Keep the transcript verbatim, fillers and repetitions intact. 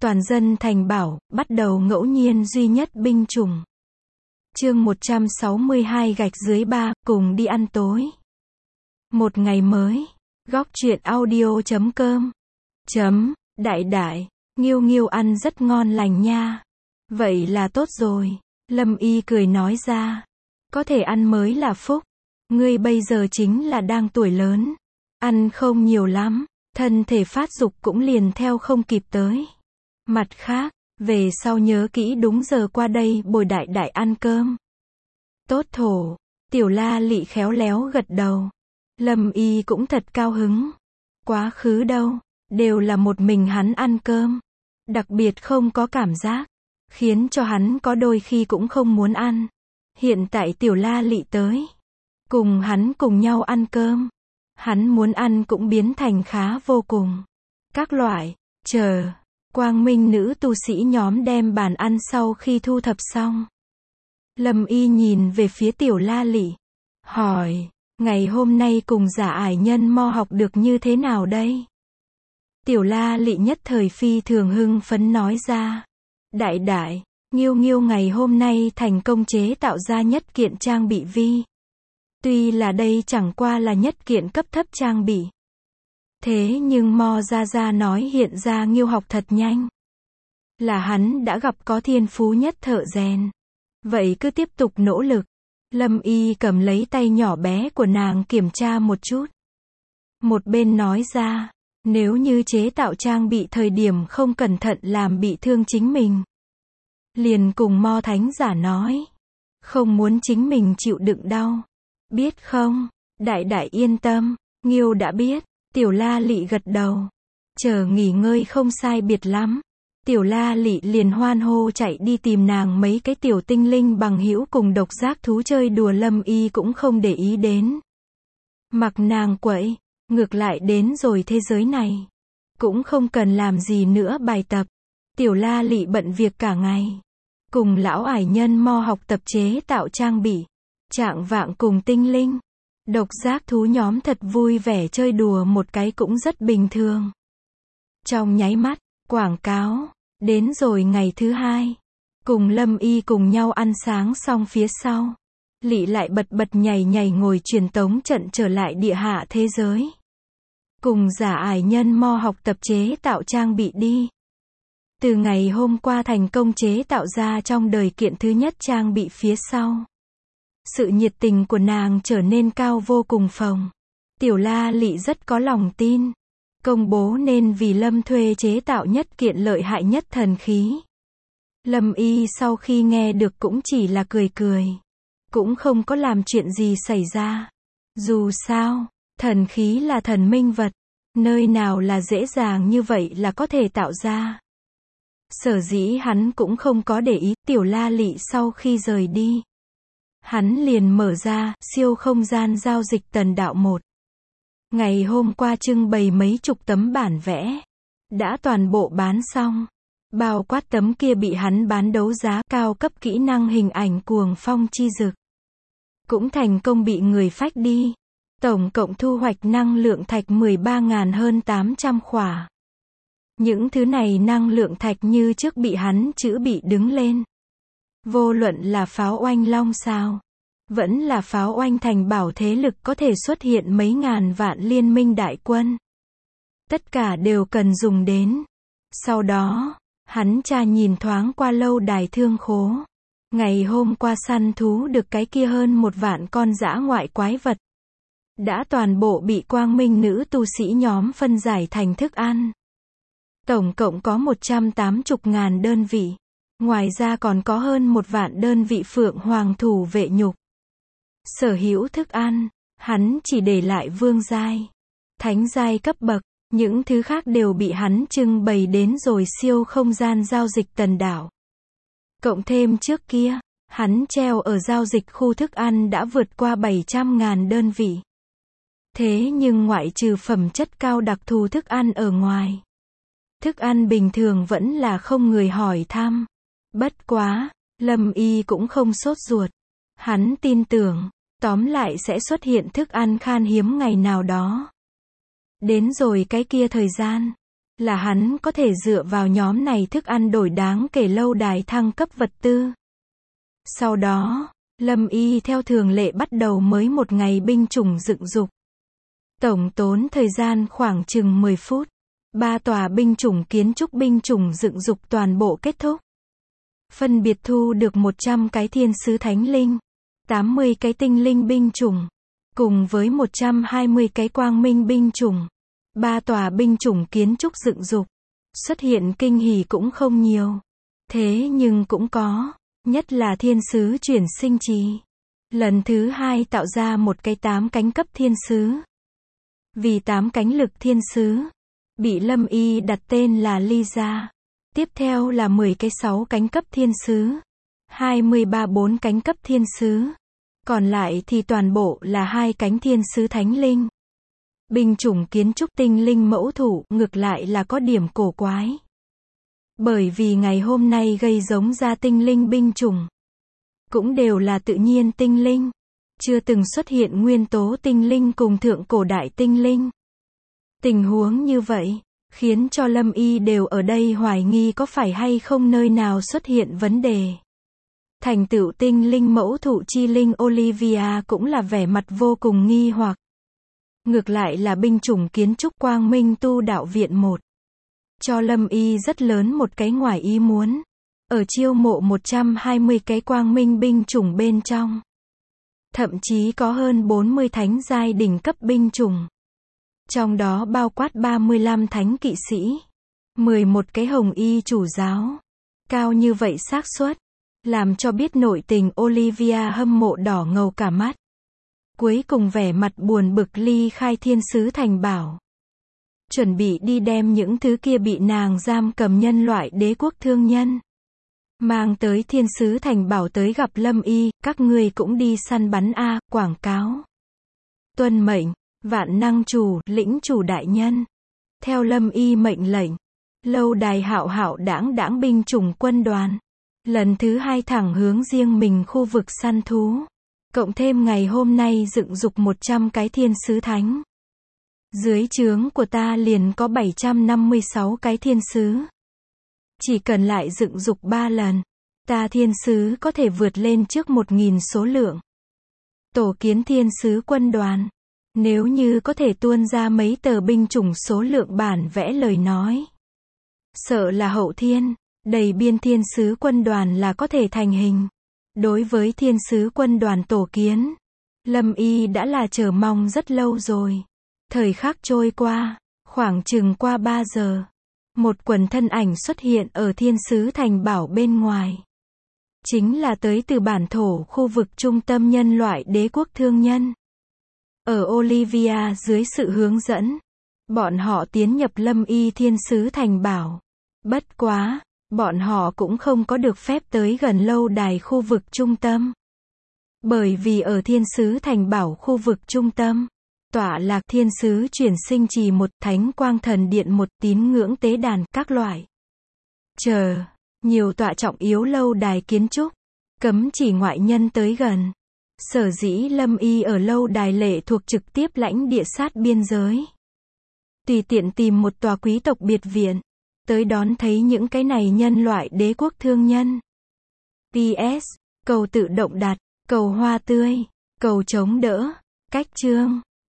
toàn dân thành bảo, bắt đầu ngẫu nhiên duy nhất binh chủng. Chương một trăm sáu mươi hai gạch dưới ba, cùng đi ăn tối. Một ngày mới. Góc truyện audio chấm com. Chấm, đại đại, Nghiêu Nghiêu ăn rất ngon lành nha. Vậy là tốt rồi. Lâm Y cười nói ra. Có thể ăn mới là phúc. Ngươi bây giờ chính là đang tuổi lớn. Ăn không nhiều lắm. Thân thể phát dục cũng liền theo không kịp tới. Mặt khác, về sau nhớ kỹ đúng giờ qua đây bồi đại đại ăn cơm. Tốt thổ. Tiểu La Lị khéo léo gật đầu. Lâm Y cũng thật cao hứng. Quá khứ đâu, đều là một mình hắn ăn cơm. Đặc biệt không có cảm giác. Khiến cho hắn có đôi khi cũng không muốn ăn. Hiện tại Tiểu La Lị tới. Cùng hắn cùng nhau ăn cơm. Hắn muốn ăn cũng biến thành khá vô cùng. Các loại, chờ, Quang Minh nữ tu sĩ nhóm đem bàn ăn sau khi thu thập xong. Lâm Y nhìn về phía Tiểu La Lị. Hỏi, ngày hôm nay cùng Giả Ải Nhân Mo học được như thế nào đây? Tiểu La Lị nhất thời phi thường hưng phấn nói ra. Đại đại, Nghiêu Nghiêu ngày hôm nay thành công chế tạo ra nhất kiện trang bị vi. Tuy là đây chẳng qua là nhất kiện cấp thấp trang bị. Thế nhưng Mo Gia Gia nói hiện ra Nghiêu học thật nhanh. Là hắn đã gặp có thiên phú nhất thợ rèn. Vậy cứ tiếp tục nỗ lực. Lâm Y cầm lấy tay nhỏ bé của nàng kiểm tra một chút. Một bên nói ra, nếu như chế tạo trang bị thời điểm không cẩn thận làm bị thương chính mình. Liền cùng Mo Thánh Giả nói. Không muốn chính mình chịu đựng đau. Biết không? Đại đại yên tâm. Nghiêu đã biết. Tiểu La Lị gật đầu. Chờ nghỉ ngơi không sai biệt lắm. Tiểu La Lị liền hoan hô chạy đi tìm nàng mấy cái tiểu tinh linh bằng hữu cùng độc giác thú chơi đùa. Lâm Y cũng không để ý đến. Mặc nàng quậy. Ngược lại đến rồi thế giới này. Cũng không cần làm gì nữa bài tập. Tiểu La Lị bận việc cả ngày. Cùng lão ải nhân Mo học tập chế tạo trang bị. Trạng vạng cùng tinh linh. Độc giác thú nhóm thật vui vẻ chơi đùa một cái cũng rất bình thường. Trong nháy mắt, quảng cáo. Đến rồi ngày thứ hai. Cùng Lâm Y cùng nhau ăn sáng xong phía sau. Lị lại bật bật nhảy nhảy ngồi truyền tống trận trở lại địa hạ thế giới. Cùng Giả Ải Nhân Mo học tập chế tạo trang bị đi. Từ ngày hôm qua thành công chế tạo ra trong đời kiện thứ nhất trang bị phía sau. Sự nhiệt tình của nàng trở nên cao vô cùng phồng. Tiểu La Lị rất có lòng tin. Công bố nên vì Lâm thuê chế tạo nhất kiện lợi hại nhất thần khí. Lâm Y sau khi nghe được cũng chỉ là cười cười. Cũng không có làm chuyện gì xảy ra. Dù sao, thần khí là thần minh vật. Nơi nào là dễ dàng như vậy là có thể tạo ra. Sở dĩ hắn cũng không có để ý. Tiểu La Lị sau khi rời đi. Hắn liền mở ra siêu không gian giao dịch tần đạo một. Ngày hôm qua trưng bày mấy chục tấm bản vẽ. Đã toàn bộ bán xong. Bao quát tấm kia bị hắn bán đấu giá cao cấp kỹ năng hình ảnh cuồng phong chi dực. Cũng thành công bị người phách đi. Tổng cộng thu hoạch năng lượng thạch mười ba nghìn hơn tám trăm khỏa. Những thứ này năng lượng thạch như trước bị hắn chữ bị đứng lên. Vô luận là pháo oanh long sao. Vẫn là pháo oanh thành bảo thế lực có thể xuất hiện mấy ngàn vạn liên minh đại quân. Tất cả đều cần dùng đến. Sau đó, hắn tra nhìn thoáng qua lâu đài thương khố. Ngày hôm qua săn thú được cái kia hơn một vạn con dã ngoại quái vật. Đã toàn bộ bị Quang Minh nữ tu sĩ nhóm phân giải thành thức ăn. Tổng cộng có một trăm tám mươi ngàn đơn vị. Ngoài ra còn có hơn một vạn đơn vị phượng hoàng thủ vệ nhục. Sở hữu thức ăn, hắn chỉ để lại vương giai, thánh giai cấp bậc, những thứ khác đều bị hắn trưng bày đến rồi siêu không gian giao dịch tần đảo. Cộng thêm trước kia, hắn treo ở giao dịch khu thức ăn đã vượt qua bảy trăm ngàn đơn vị. Thế nhưng ngoại trừ phẩm chất cao đặc thù thức ăn ở ngoài, thức ăn bình thường vẫn là không người hỏi thăm. Bất quá, Lâm Y cũng không sốt ruột. Hắn tin tưởng, tóm lại sẽ xuất hiện thức ăn khan hiếm ngày nào đó. Đến rồi cái kia thời gian, là hắn có thể dựa vào nhóm này thức ăn đổi đáng kể lâu đài thăng cấp vật tư. Sau đó, Lâm Y theo thường lệ bắt đầu mới một ngày binh chủng dựng dục. Tổng tốn thời gian khoảng chừng mười phút. Ba tòa binh chủng kiến trúc binh chủng dựng dục toàn bộ kết thúc. Phân biệt thu được một trăm cái thiên sứ thánh linh, tám mươi cái tinh linh binh chủng, cùng với một trăm hai mươi cái quang minh binh chủng. Ba tòa binh chủng kiến trúc dựng dục. Xuất hiện kinh hỉ cũng không nhiều. Thế nhưng cũng có. Nhất là thiên sứ chuyển sinh trì. Lần thứ hai tạo ra một cái tám cánh cấp thiên sứ. Vì tám cánh lực thiên sứ, bị Lâm Y đặt tên là Lysa. Tiếp theo là mười cái sáu cánh cấp thiên sứ. hai mươi ba bốn cánh cấp thiên sứ. Còn lại thì toàn bộ là hai cánh thiên sứ thánh linh. Binh chủng kiến trúc tinh linh mẫu thủ, ngược lại là có điểm cổ quái. Bởi vì ngày hôm nay gây giống ra tinh linh binh chủng, cũng đều là tự nhiên tinh linh. Chưa từng xuất hiện nguyên tố tinh linh cùng thượng cổ đại tinh linh. Tình huống như vậy, khiến cho Lâm Y đều ở đây hoài nghi có phải hay không nơi nào xuất hiện vấn đề. Thành tựu tinh linh mẫu thụ chi linh Olivia cũng là vẻ mặt vô cùng nghi hoặc. Ngược lại là binh chủng kiến trúc Quang Minh tu đạo viện một. Cho Lâm Y rất lớn một cái ngoài ý muốn. Ở chiêu mộ một trăm hai mươi cái Quang Minh binh chủng bên trong. Thậm chí có hơn bốn mươi thánh giai đỉnh cấp binh chủng. Trong đó bao quát ba mươi lăm thánh kỵ sĩ. mười một cái hồng y chủ giáo. Cao như vậy xác suất. Làm cho biết nội tình Olivia hâm mộ đỏ ngầu cả mắt. Cuối cùng vẻ mặt buồn bực ly khai thiên sứ thành bảo. Chuẩn bị đi đem những thứ kia bị nàng giam cầm nhân loại đế quốc thương nhân. Mang tới thiên sứ thành bảo tới gặp Lâm Y, các ngươi cũng đi săn bắn a, quảng cáo. Tuân mệnh, vạn năng chủ, lĩnh chủ đại nhân. Theo Lâm Y mệnh lệnh, lâu đài hạo hạo đãng đãng binh chủng quân đoàn. Lần thứ hai thẳng hướng riêng mình khu vực săn thú. Cộng thêm ngày hôm nay dựng dục một trăm cái thiên sứ thánh. Dưới trướng của ta liền có bảy trăm năm mươi sáu cái thiên sứ. Chỉ cần lại dựng dục ba lần, ta thiên sứ có thể vượt lên trước một nghìn số lượng. Tổ kiến thiên sứ quân đoàn. Nếu như có thể tuôn ra mấy tờ binh chủng số lượng bản vẽ lời nói. Sợ là hậu thiên, đầy biên thiên sứ quân đoàn là có thể thành hình. Đối với thiên sứ quân đoàn tổ kiến, Lâm Y đã là chờ mong rất lâu rồi. Thời khắc trôi qua, khoảng chừng qua ba giờ. Một quần thân ảnh xuất hiện ở thiên sứ thành bảo bên ngoài. Chính là tới từ bản thổ khu vực trung tâm nhân loại đế quốc thương nhân. Ở Olivia dưới sự hướng dẫn, bọn họ tiến nhập Lâm Y thiên sứ thành bảo. Bất quá, bọn họ cũng không có được phép tới gần lâu đài khu vực trung tâm. Bởi vì ở thiên sứ thành bảo khu vực trung tâm, tọa lạc thiên sứ chuyển sinh trì một, thánh quang thần điện một, tín ngưỡng tế đàn, các loại. Chờ, nhiều tọa trọng yếu lâu đài kiến trúc, cấm chỉ ngoại nhân tới gần. Sở dĩ Lâm Y ở lâu đài lệ thuộc trực tiếp lãnh địa sát biên giới. Tùy tiện tìm một tòa quý tộc biệt viện, tới đón thấy những cái này nhân loại đế quốc thương nhân. pê ét, cầu tự động đặt, cầu hoa tươi, cầu chống đỡ, cách chương.